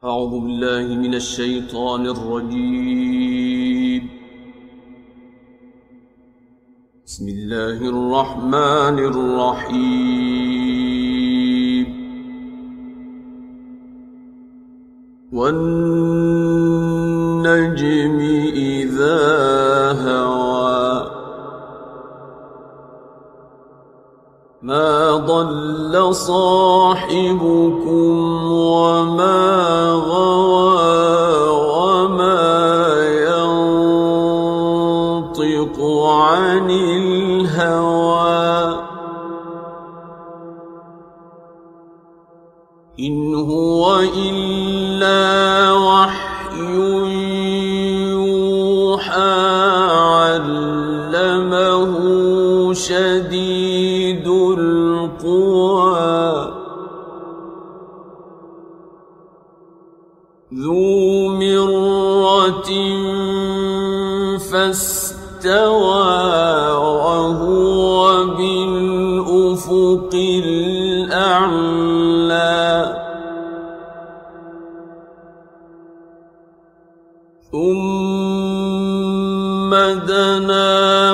أعوذ بالله من الشيطان الرجيم. بسم الله الرحمن الرحيم. والنجم إذا هوى ما ضل صاحبكم وما غوى وما ينطق عن الهوى إن هو إلا وحي يوحى علمه شديد القوى ذو مرة فاستوى وهو بالأفق الأعلى ثم دنا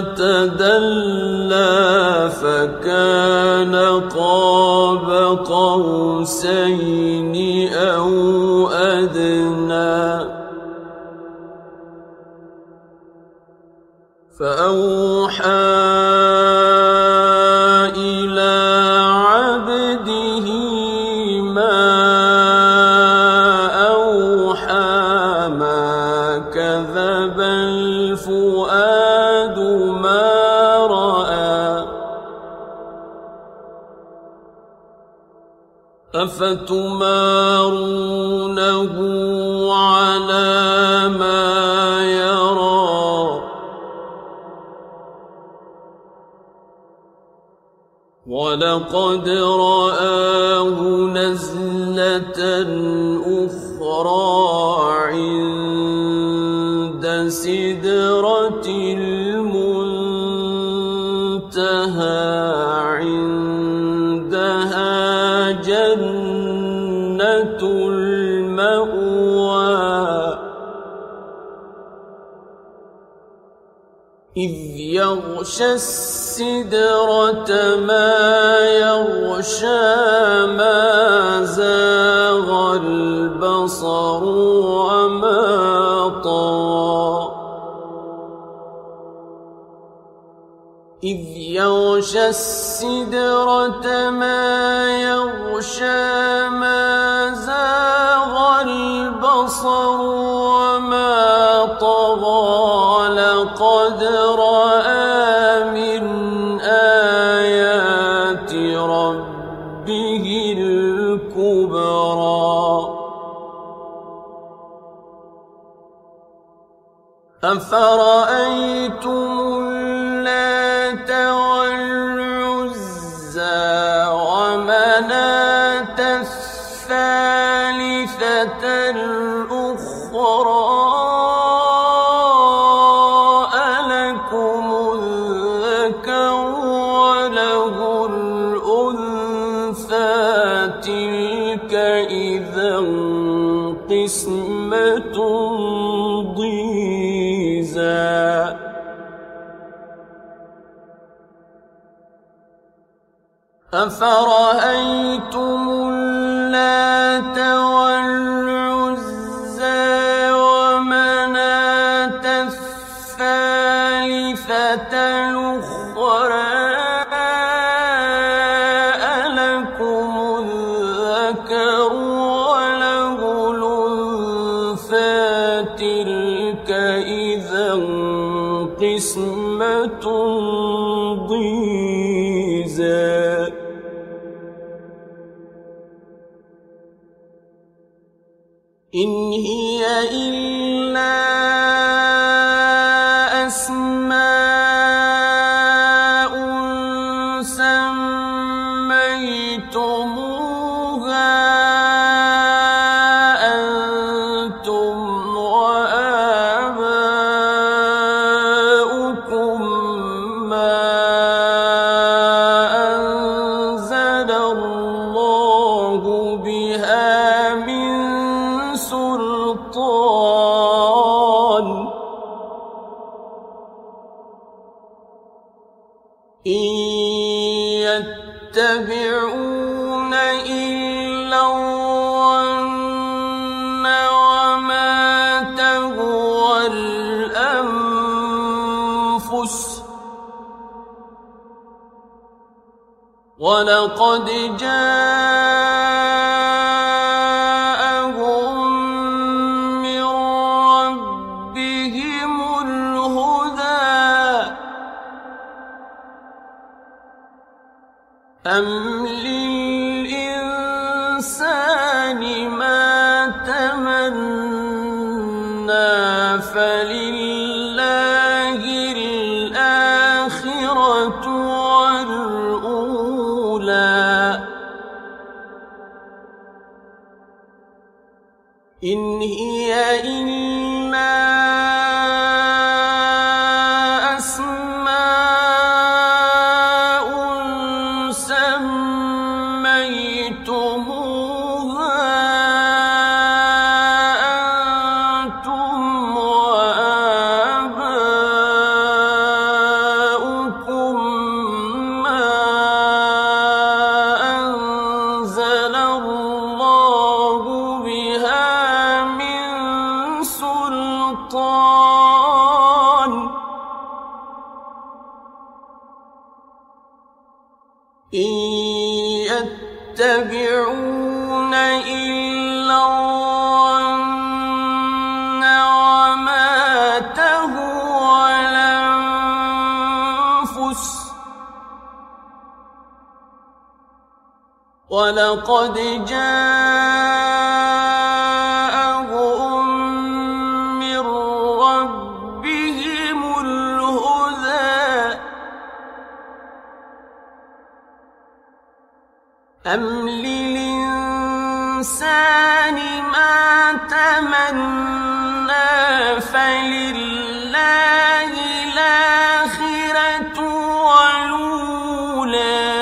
فتدلى فكان قاب قوسين أو أدنى فأوحى إلى عبده ما أوحى ما كذب الفؤاد ما رأى أفتمارونه على ما يرى ولقد رآه نزلة أخرى عند سدرة المنتهى عندها جنة المأوى إذ يغشى السدرة ما يغشى ما زاغ البصر وما طغى إذ يغشى السدرة ما يغشى ما زاغ البصر وما طغى لقد رأى من آيات ربه الكبرى أفرأيتم اللات والعزى ومناة الثالثة الأخرى ألكم الذكر وله الأنثى تلك إذا قسمة ضيزى أفرأيتم اللات والعزى ومناة الثالثة الأخرى ألكم الذكر وله الأنثى تلك إذا قسمة ضيزى إن هي إلا أسماء سميتموها أنتم وآباؤكم ما أنزل الله بها من إِلَّا الظَّنَّ وَمَا تَهْوَى الْأَنفُسُ وَلَقَدْ جَاءَهُم مِّن رَّبِّهِمُ الْهُدَىٰ أَمْ لِلْإِنسَانِ مَا تَمَنَّىٰ فَلِلَّهِ الْآخِرَةُ وَالْأُولَىٰ إِنْ هِيَ إِلَّا أَسْمَاءٌ سَمَّيْتُمُوهَا أَنتُمْ وَآبَاؤُكُم مَّا أَنزَلَ اللَّهُ بِهَا مِن سُلْطَانٍ إِن يَتَّبِعُونَ إِلَّا الظَّنَّ وَمَا تَهْوَى الْأَنفُسُ وَلَقَدْ جَاءَهُم مِّن رَّبِّهِمُ الْهُدَىٰ أَمْ لِلْإِنسَانِ مَا تَمَنَّىٰ فَلِلَّهِ الْآخِرَةُ وَالْأُولَىٰ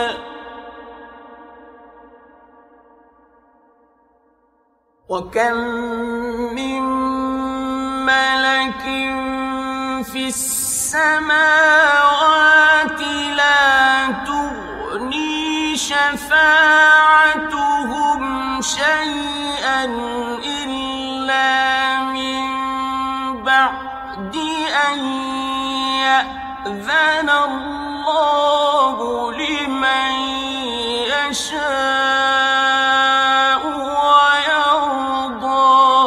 وَكَم مِّن مَّلَكٍ فِي السَّمَاوَاتِ لَا تُغْنِي شَفَاعَتُهُمْ شَيْئًا إِلَّا مِن بَعْدِ أَن يَأْذَنَ اللَّهُ لِمَن يَشَاءُ وَيَرْضَىٰ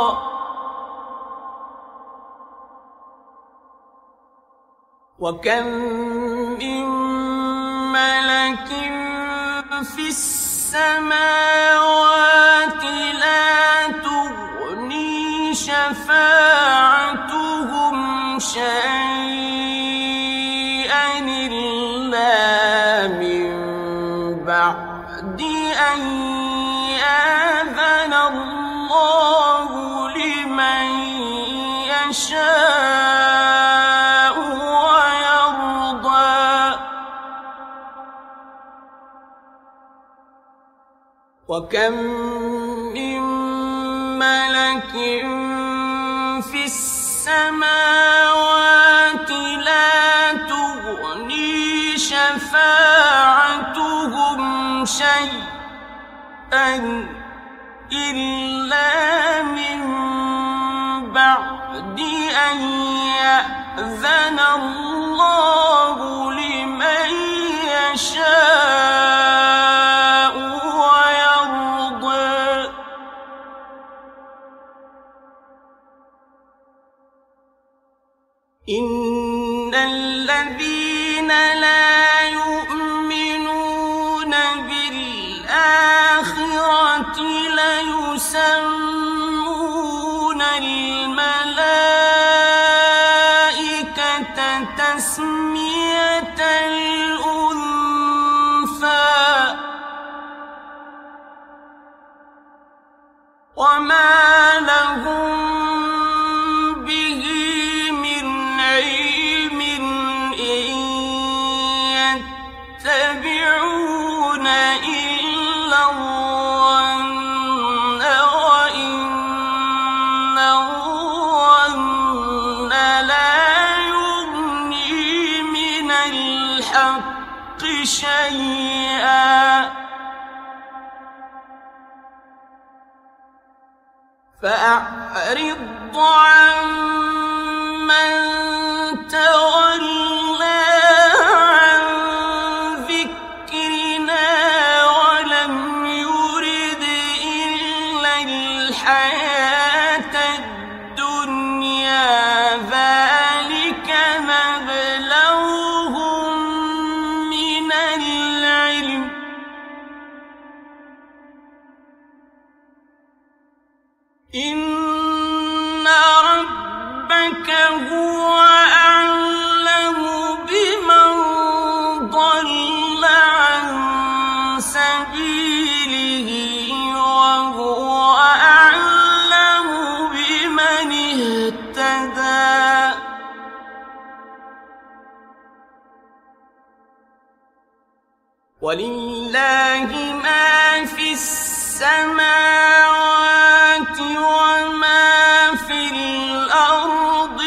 وَكَم مِّن مَّلَكٍ فِي السَّمَاوَاتِ لَا تُغْنِي شَفَاعَتُهُمْ شَيْئًا إِلَّا مِن بَعْدِ أَن يَأْذَنَ اللَّهُ لِمَن يَشَاءُ وَيَرْضَىٰ وَكَم مِّن مَّلَكٍ فِي السَّمَاوَاتِ لَا تُغْنِي شَفَاعَتُهُمْ شَيْئًا إِلَّا مِن بَعْدِ أَن يَأْذَنَ اللَّهُ لِمَن يَشَاءُ وَيَرْضَىٰ إِنَّ الَّذِينَ لَا يُؤْمِنُونَ بِالْآخِرَةِ لَيُسَمُّونَ الْمَلَائِكَةَ تَسْمِيَةَ الْأُنثَىٰ وَمَا لَهُم بِهِ مِنْ عِلْمٍ إِن يَتَّبِعُونَ إِلَّا الظَّنَّ وَإِنَّ الظَّنَّ لَا يُغْنِي مِنَ الْحَقِّ شَيْئًا فأعرض عمن تولى عن ذكرنا ولم يرد إلا الحياة الدنيا ذلك مبلغهم من العلم إن ربك هو أعلم بمن ضل عن سبيله وهو أعلم بمن اهتدى ولله ما في السماوات وما في الأرض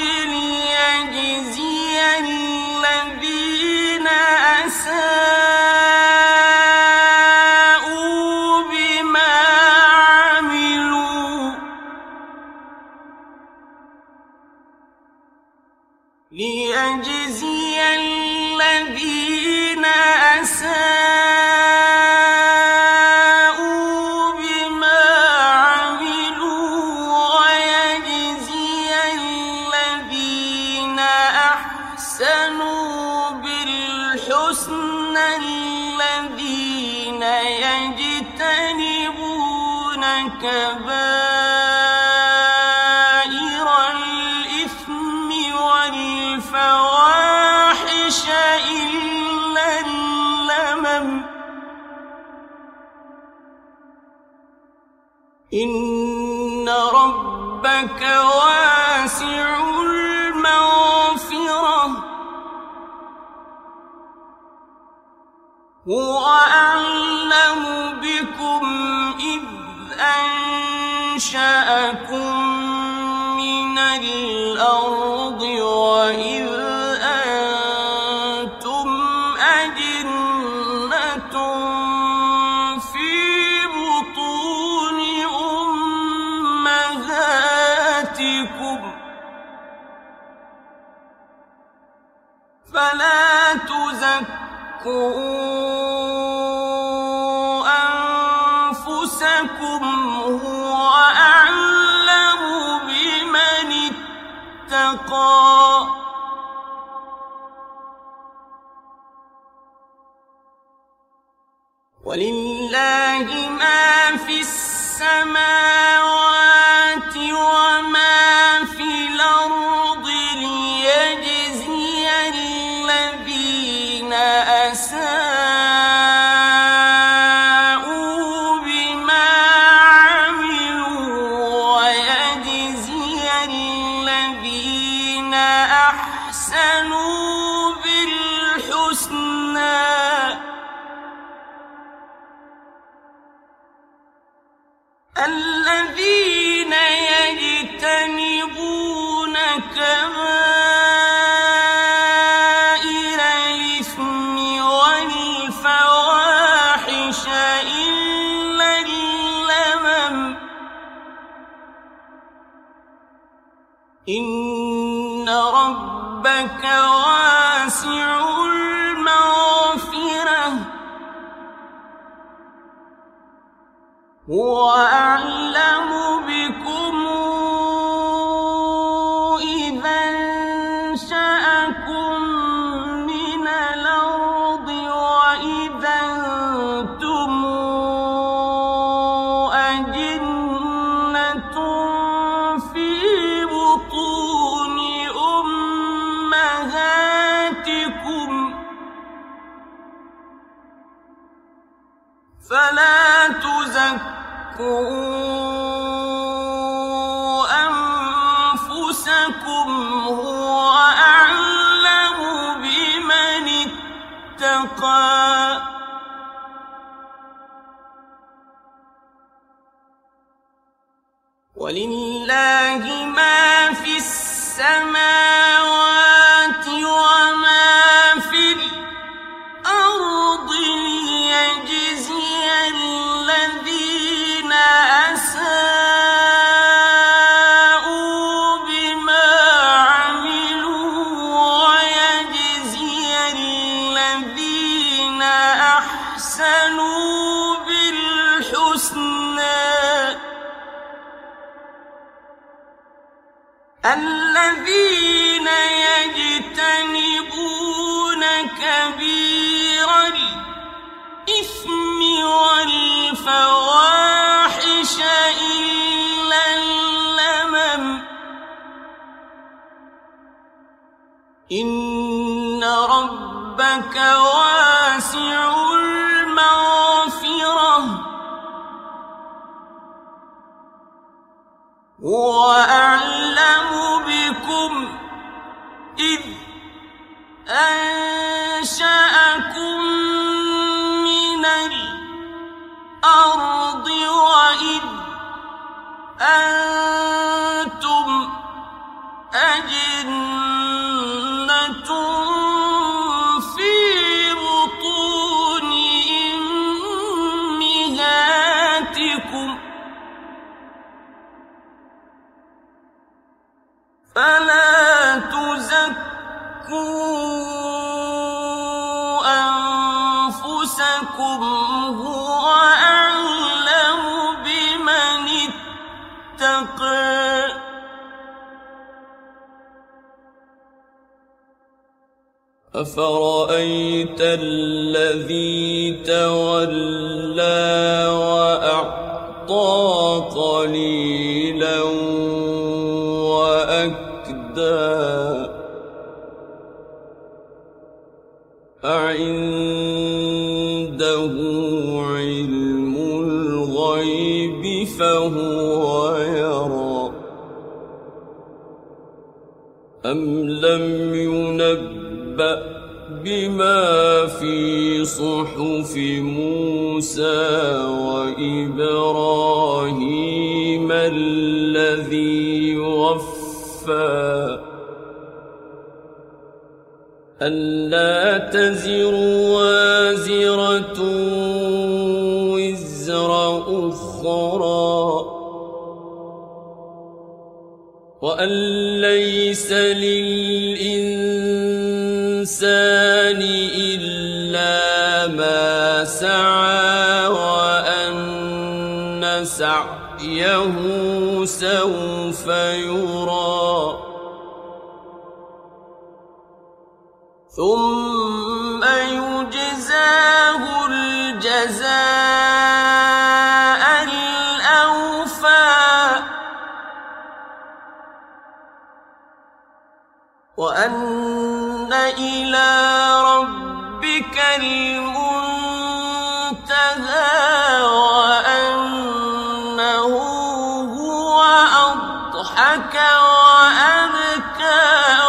ليجزي الذين أساءوا بما عملوا ليجزي الذين أساءوا بما عملوا ويجزي الذين أحسنوا بالحسنى الذين يجتنبون كبائر الإثم والفواحش إلا اللمم إن ربك واسع المغفرة هو أعلم بكم إذ أنشأكم من الأرض وإذ أنتم أجنة في بطون أمهاتكم فلا تزكوا أنفسكم هو أعلم بمن اتقى ولله ما في السماوات وما في الأرض ليجزي الذين أساءوا بما عملوا ويجزي الذين أحسنوا بالحسنى الذين يجتنبون كبائر الإثم والفواحش إلا اللمم إن ربك واسع المغفرة هو أعلم بكم إذا أنشأكم من الأرض وإذا أنتم أجنة في بطون أمهاتكم فلا تزكوا أنفسكم هو أعلم بمن اتقى ولله ما في السماوات وما في الأرض ليجزي الذين أساءوا الذين يجتنبون كبير الإثم والفواحش إلا اللمم إن ربك واسع المغفرة هو أعلم بكم إذ أنشأكم من الأرض وإذ أنتم أجنة في بطون أمهاتكم فلا تزكوا أنفسكم هو أعلم بمن اتقى أفرأيت الذي تولى وأعطى قليلا وأكدى أعنده علم الغيب فهو يرى أم لم ينبأ بما في صحف موسى وإبراهيم الذي وفى ألا تزر وازرة وزر أخرى وأن ليس للإنسان إلا ما سعى وأن سعيه سوف يرى ثم يجزاه الجزاء الأوفى وأن إلى ربك المنتهى وأنه هو أضحك وأبكى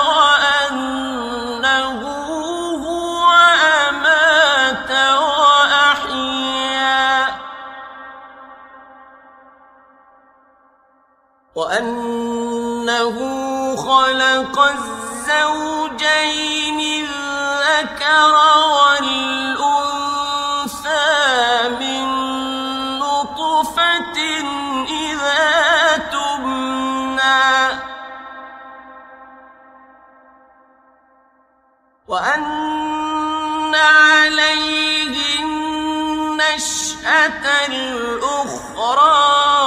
وأنه هو أمات وأحيا وأنه خلق الزوجين الذكر والأنثى من نطفة إذا تمنى وأن عليه النشأة الأخرى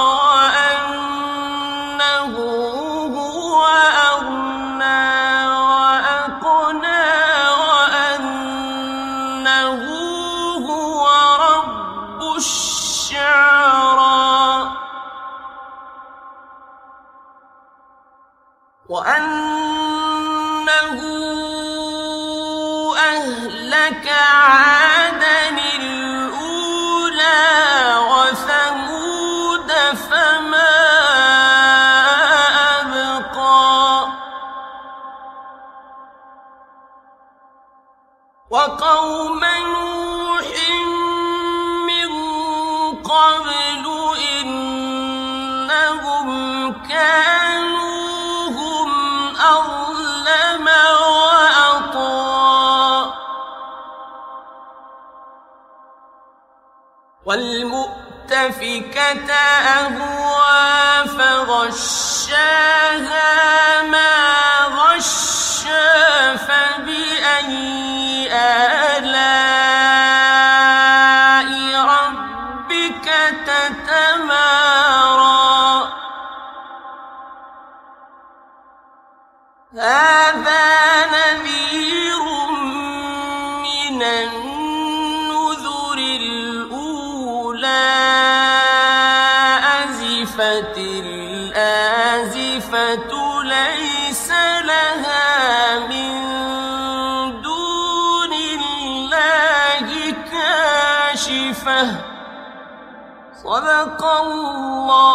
وأنه هو أغنى وأقنى وأنه هو رب الشعرى وأنه أهلك عادًا الأولى وثمود فما أبقى وقوم نوح من قبل إنهم كانوا هم أظلم وأطغى والمؤتفكة أهوى فغشاها ما غشى فبأي آلاء ربك تتمارى هذا نذير من النذر الأولى أزفت الآزفة ليس لها من دون الله كاشفة صدق الله